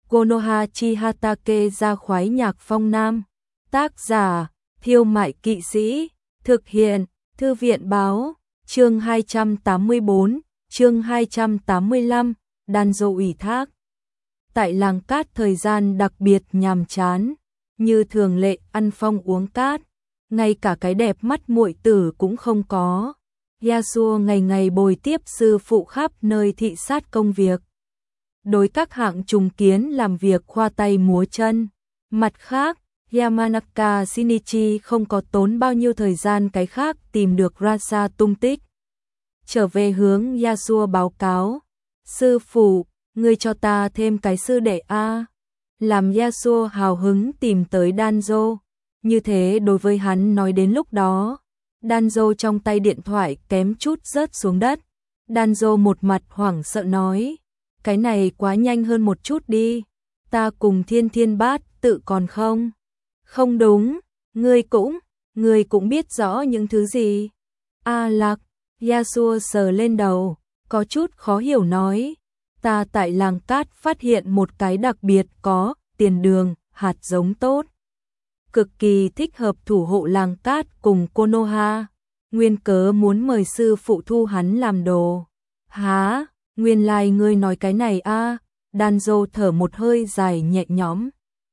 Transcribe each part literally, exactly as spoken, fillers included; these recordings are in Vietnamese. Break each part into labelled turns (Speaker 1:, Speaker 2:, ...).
Speaker 1: Konoha Chihatake ra khoái nhạc phong nam. Tác giả, Thiêu Mại Kỵ Sĩ. Thực hiện, Thư viện Báo. Chương hai trăm tám mươi bốn, chương hai trăm tám mươi lăm, Danzo ủy thác. Tại làng cát thời gian đặc biệt nhàm chán, như thường lệ ăn phong uống cát, ngay cả cái đẹp mắt muội tử cũng không có. Yasuo ngày ngày bồi tiếp sư phụ khắp nơi thị sát công việc. Đối các hạng trùng kiến làm việc khoa tay múa chân. Mặt khác, Yamanaka Shinichi không có tốn bao nhiêu thời gian cái khác tìm được Rasa tung tích. Trở về hướng Yasuo báo cáo, sư phụ, ngươi cho ta thêm cái sư đệ a. Làm Yasuo hào hứng tìm tới Danzo, như thế đối với hắn nói đến lúc đó, Danzo trong tay điện thoại kém chút rớt xuống đất. Danzo một mặt hoảng sợ nói, cái này quá nhanh hơn một chút đi, ta cùng Thiên Thiên Bát tự còn không? Không đúng, ngươi cũng, ngươi cũng biết rõ những thứ gì. A Lạc, Yasuo sờ lên đầu, có chút khó hiểu nói, ta tại làng cát phát hiện một cái đặc biệt có tiền đường, hạt giống tốt. Cực kỳ thích hợp thủ hộ làng cát cùng Konoha, nguyên cớ muốn mời sư phụ thu hắn làm đồ. Hả, nguyên lai like ngươi nói cái này a? À? Danzo thở một hơi dài nhẹ nhõm.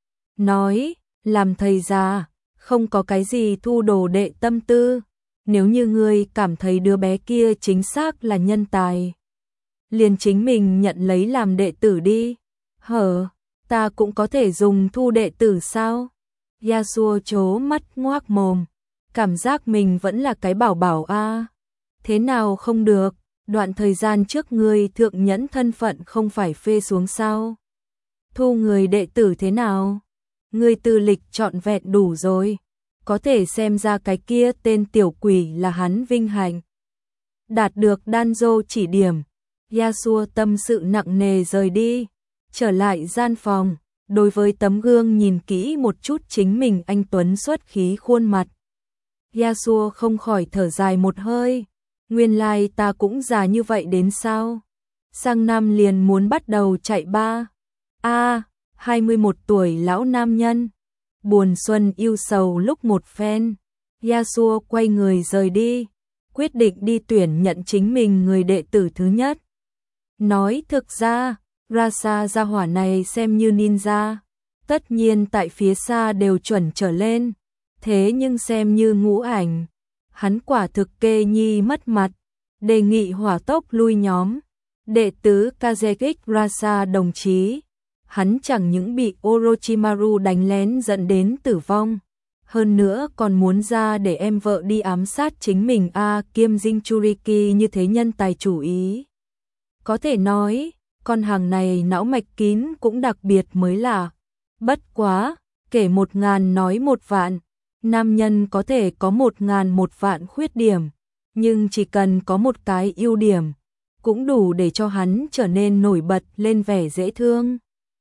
Speaker 1: Nói, làm thầy già, không có cái gì thu đồ đệ tâm tư. Nếu như ngươi cảm thấy đứa bé kia chính xác là nhân tài, liền chính mình nhận lấy làm đệ tử đi. Hở, ta cũng có thể dùng thu đệ tử sao? Yasuo chố mắt ngoác mồm, cảm giác mình vẫn là cái bảo bảo a. À. Thế nào không được, đoạn thời gian trước ngươi thượng nhẫn thân phận không phải phê xuống sao? Thu người đệ tử thế nào? Ngươi tư lịch trọn vẹn đủ rồi, có thể xem ra cái kia tên tiểu quỷ là hắn vinh hạnh. Đạt được Danzo chỉ điểm, Yasuo tâm sự nặng nề rời đi, trở lại gian phòng, đối với tấm gương nhìn kỹ một chút chính mình anh tuấn xuất khí khuôn mặt. Yasuo không khỏi thở dài một hơi, nguyên lai ta cũng già như vậy đến sao? Sang năm liền muốn bắt đầu chạy ba. A, hai mươi mốt tuổi lão nam nhân. Buồn xuân yêu sầu lúc một phen, Yasuo quay người rời đi, quyết định đi tuyển nhận chính mình người đệ tử thứ nhất. Nói thực ra, Rasa gia hỏa này xem như ninja, tất nhiên tại phía xa đều chuẩn trở lên, thế nhưng xem như ngũ ảnh, hắn quả thực kê nhi mất mặt, đề nghị hỏa tốc lui nhóm. Đệ tứ Kazekik Rasa đồng chí, hắn chẳng những bị Orochimaru đánh lén dẫn đến tử vong, hơn nữa còn muốn ra để em vợ đi ám sát chính mình a. Kiêm Jinchuriki như thế nhân tài chủ ý. Có thể nói, con hàng này não mạch kín cũng đặc biệt mới lạ. Bất quá, kể một ngàn nói một vạn, nam nhân có thể có một ngàn một vạn khuyết điểm, nhưng chỉ cần có một cái ưu điểm, cũng đủ để cho hắn trở nên nổi bật lên vẻ dễ thương.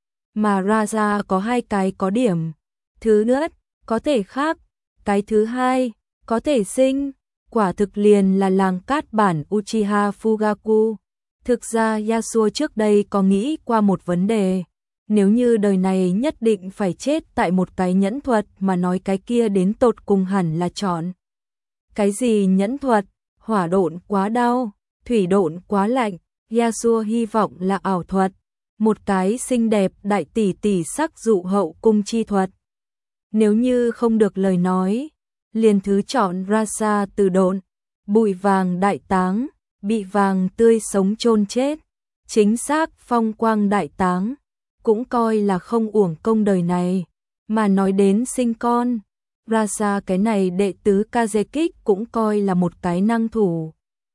Speaker 1: Mà Raja có hai cái có điểm. Thứ nhất, có thể khác. Cái thứ hai, có thể sinh. Quả thực liền là làng cát bản Uchiha Fugaku. Thực ra Yasuo trước đây có nghĩ qua một vấn đề. Nếu như đời này nhất định phải chết tại một cái nhẫn thuật mà nói cái kia đến tột cùng hẳn là chọn. Cái gì nhẫn thuật? Hỏa độn quá đau, thủy độn quá lạnh. Yasuo hy vọng là ảo thuật. Một cái xinh đẹp đại tỷ tỷ sắc dụ hậu cung chi thuật. Nếu như không được lời nói, liền thứ chọn Rasa từ độn, bụi vàng đại táng, bị vàng tươi sống chôn chết. Chính xác phong quang đại táng, cũng coi là không uổng công đời này. Mà nói đến sinh con, Rasa cái này đệ tứ Kazekik cũng coi là một cái năng thủ.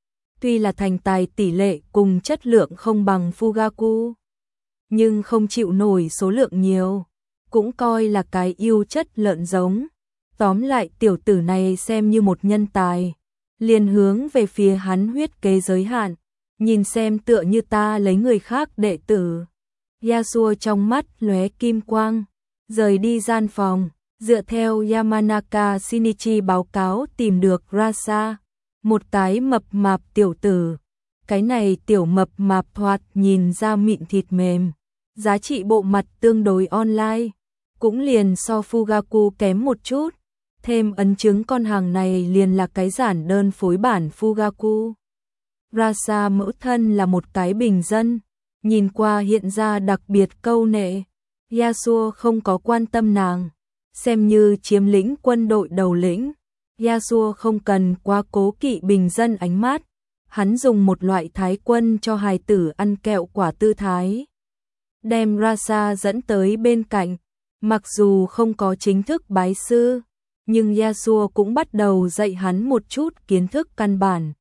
Speaker 1: Tuy là thành tài tỷ lệ cùng chất lượng không bằng Fugaku, nhưng không chịu nổi số lượng nhiều, cũng coi là cái yêu chất lợn giống. Tóm lại tiểu tử này xem như một nhân tài, liền hướng về phía hắn huyết kế giới hạn, nhìn xem tựa như ta lấy người khác đệ tử. Yasuo trong mắt lóe kim quang, rời đi gian phòng, dựa theo Yamanaka Shinichi báo cáo tìm được Rasa, một cái mập mạp tiểu tử. Cái này tiểu mập mạp thoạt nhìn ra mịn thịt mềm, giá trị bộ mặt tương đối online, cũng liền so Fugaku kém một chút, thêm ấn chứng con hàng này liền là cái giản đơn phối bản Fugaku. Rasa mẫu thân là một cái bình dân, nhìn qua hiện ra đặc biệt câu nệ, Yasuo không có quan tâm nàng, xem như chiếm lĩnh quân đội đầu lĩnh. Yasuo không cần quá cố kỵ bình dân ánh mắt, hắn dùng một loại thái quân cho hài tử ăn kẹo quả tư thái. Đem Rasa dẫn tới bên cạnh, mặc dù không có chính thức bái sư, nhưng Yasuo cũng bắt đầu dạy hắn một chút kiến thức căn bản.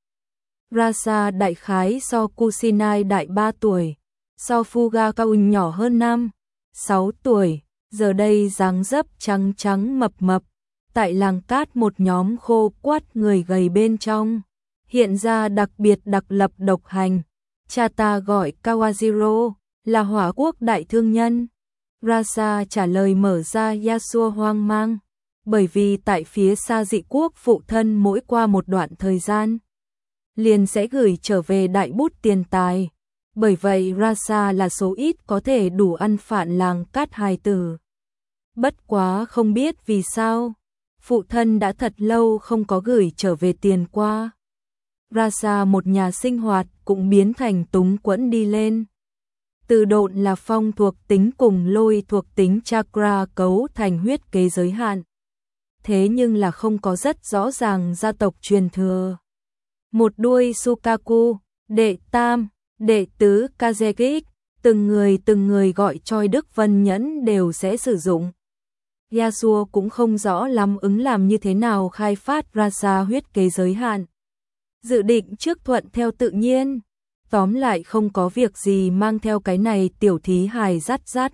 Speaker 1: Rasa đại khái so Kusinai đại ba tuổi, so Fugaku nhỏ hơn năm, sáu tuổi, giờ đây dáng dấp trắng trắng mập mập, tại làng cát một nhóm khô quắt người gầy bên trong, hiện ra đặc biệt đặc lập độc hành. Cha ta gọi Kawajiro, là Hỏa Quốc đại thương nhân. Rasa trả lời mở ra Yasuo hoang mang, bởi vì tại phía xa dị quốc phụ thân mỗi qua một đoạn thời gian liền sẽ gửi trở về đại bút tiền tài, bởi vậy Rasa là số ít có thể đủ ăn phạn làng cát hài tử. Bất quá không biết vì sao, phụ thân đã thật lâu không có gửi trở về tiền qua. Rasa một nhà sinh hoạt cũng biến thành túng quẫn đi lên. Từ độn là phong thuộc tính cùng lôi thuộc tính chakra cấu thành huyết kế giới hạn. Thế nhưng là không có rất rõ ràng gia tộc truyền thừa. Một đuôi Sukaku, đệ tam, đệ tứ Kazekik, từng người từng người gọi Choi Đức Vân Nhẫn đều sẽ sử dụng. Yasuo cũng không rõ lắm ứng làm như thế nào khai phát ra ra huyết kế giới hạn. Dự định trước thuận theo tự nhiên, tóm lại không có việc gì mang theo cái này tiểu thí hài dắt dắt.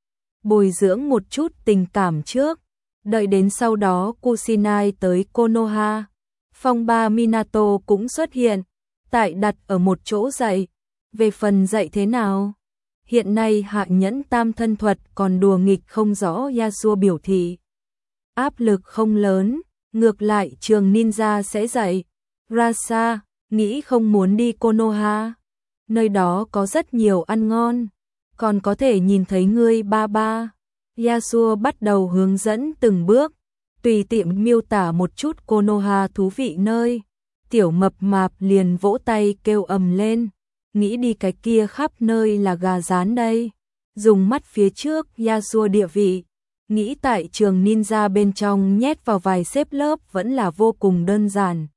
Speaker 1: Bồi dưỡng một chút tình cảm trước, đợi đến sau đó Kusinai tới Konoha, phong ba Minato cũng xuất hiện, tại đặt ở một chỗ dạy. Về phần dạy thế nào? Hiện nay hạ nhẫn tam thân thuật còn đùa nghịch không rõ. Yasuo biểu thị áp lực không lớn, ngược lại trường ninja sẽ dạy. Rasa, nghĩ không muốn đi Konoha, nơi đó có rất nhiều ăn ngon, còn có thể nhìn thấy ngươi ba ba. Yasuo bắt đầu hướng dẫn từng bước, tùy tiện miêu tả một chút Konoha thú vị nơi. Tiểu mập mạp liền vỗ tay kêu ầm lên, nghĩ đi cái kia khắp nơi là gà rán đây. Dùng mắt phía trước Yasuo địa vị, nghĩ tại trường ninja bên trong nhét vào vài xếp lớp vẫn là vô cùng đơn giản.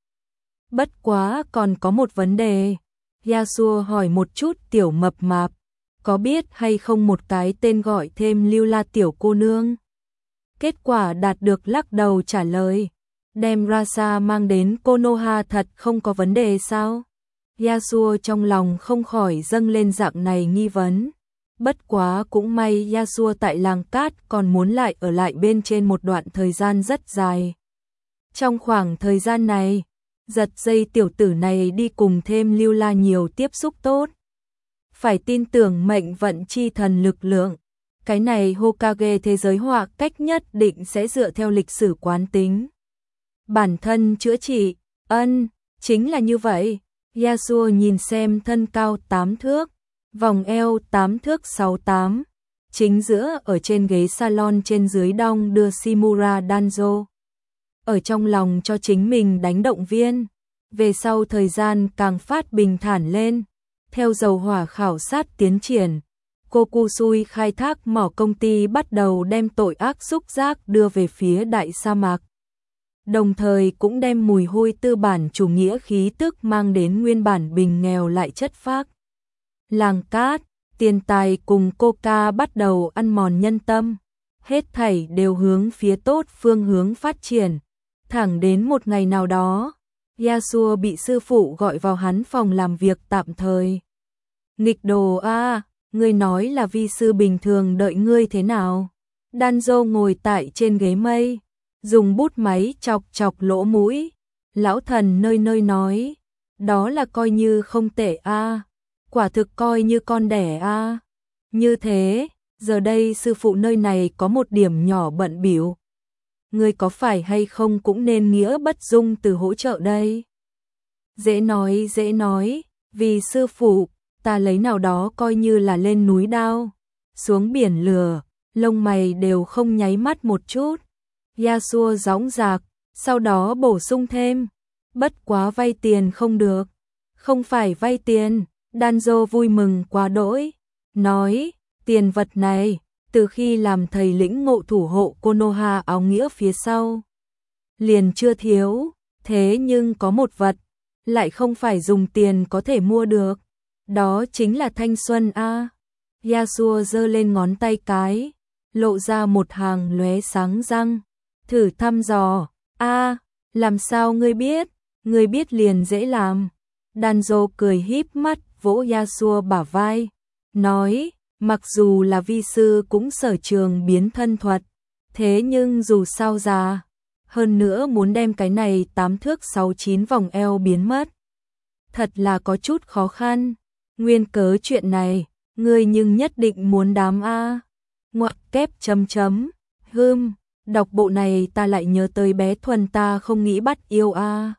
Speaker 1: Bất quá còn có một vấn đề, Yasuo hỏi một chút tiểu mập mạp, có biết hay không một cái tên gọi thêm Lưu La tiểu cô nương? Kết quả đạt được lắc đầu trả lời, đem Rasa mang đến Konoha thật không có vấn đề sao? Yasuo trong lòng không khỏi dâng lên dạng này nghi vấn. Bất quá cũng may Yasuo tại làng cát còn muốn lại ở lại bên trên một đoạn thời gian rất dài. Trong khoảng thời gian này, giật dây tiểu tử này đi cùng thêm Lưu La nhiều tiếp xúc tốt. Phải tin tưởng mệnh vận chi thần lực lượng. Cái này Hokage thế giới họa cách nhất định sẽ dựa theo lịch sử quán tính. Bản thân chữa trị, ân, chính là như vậy. Yasuo nhìn xem thân cao tám thước, vòng eo tám thước sáu tám, chính giữa ở trên ghế salon trên dưới đong đưa Shimura Danzo. Ở trong lòng cho chính mình đánh động viên, về sau thời gian càng phát bình thản lên, theo dầu hỏa khảo sát tiến triển. Kokusui khai thác mỏ công ty bắt đầu đem tội ác xúc giác đưa về phía đại sa mạc. Đồng thời cũng đem mùi hôi tư bản chủ nghĩa khí tức mang đến nguyên bản bình nghèo lại chất phác. Làng cát, tiền tài cùng coca bắt đầu ăn mòn nhân tâm, hết thảy đều hướng phía tốt phương hướng phát triển. Thẳng đến một ngày nào đó, Yasuo bị sư phụ gọi vào hắn phòng làm việc tạm thời. Nghịch đồ a, ngươi nói là vi sư bình thường đợi ngươi thế nào? Danzo ngồi tại trên ghế mây, dùng bút máy chọc chọc lỗ mũi. Lão thần nơi nơi nói, đó là coi như không tệ a, quả thực coi như con đẻ a. Như thế, giờ đây sư phụ nơi này có một điểm nhỏ bận bịu. Ngươi có phải hay không cũng nên nghĩa bất dung từ hỗ trợ đây. Dễ nói dễ nói, vì sư phụ, ta lấy nào đó coi như là lên núi đao. xuống biển lửa, lông mày đều không nháy mắt một chút. Yasuo gióng giạc, sau đó bổ sung thêm, bất quá vay tiền không được. Không phải vay tiền, Danzo vui mừng quá đỗi, nói, tiền vật này, từ khi làm thầy lĩnh ngộ thủ hộ Konoha áo nghĩa phía sau, liền chưa thiếu, thế nhưng có một vật, lại không phải dùng tiền có thể mua được, đó chính là thanh xuân a. Yasuo giơ lên ngón tay cái, lộ ra một hàng lóe sáng răng, thử thăm dò, a, làm sao ngươi biết, ngươi biết liền dễ làm. Danzo cười híp mắt vỗ Yasuo bả vai, nói, mặc dù là vi sư cũng sở trường biến thân thuật, thế nhưng dù sao già, hơn nữa muốn đem cái này tám thước sáu chín vòng eo biến mất, thật là có chút khó khăn. Nguyên cớ chuyện này, ngươi nhưng nhất định muốn đám a. Ngoặc kép chấm chấm, hưm, đọc bộ này ta lại nhớ tới bé Thuần ta không nghĩ bắt yêu a.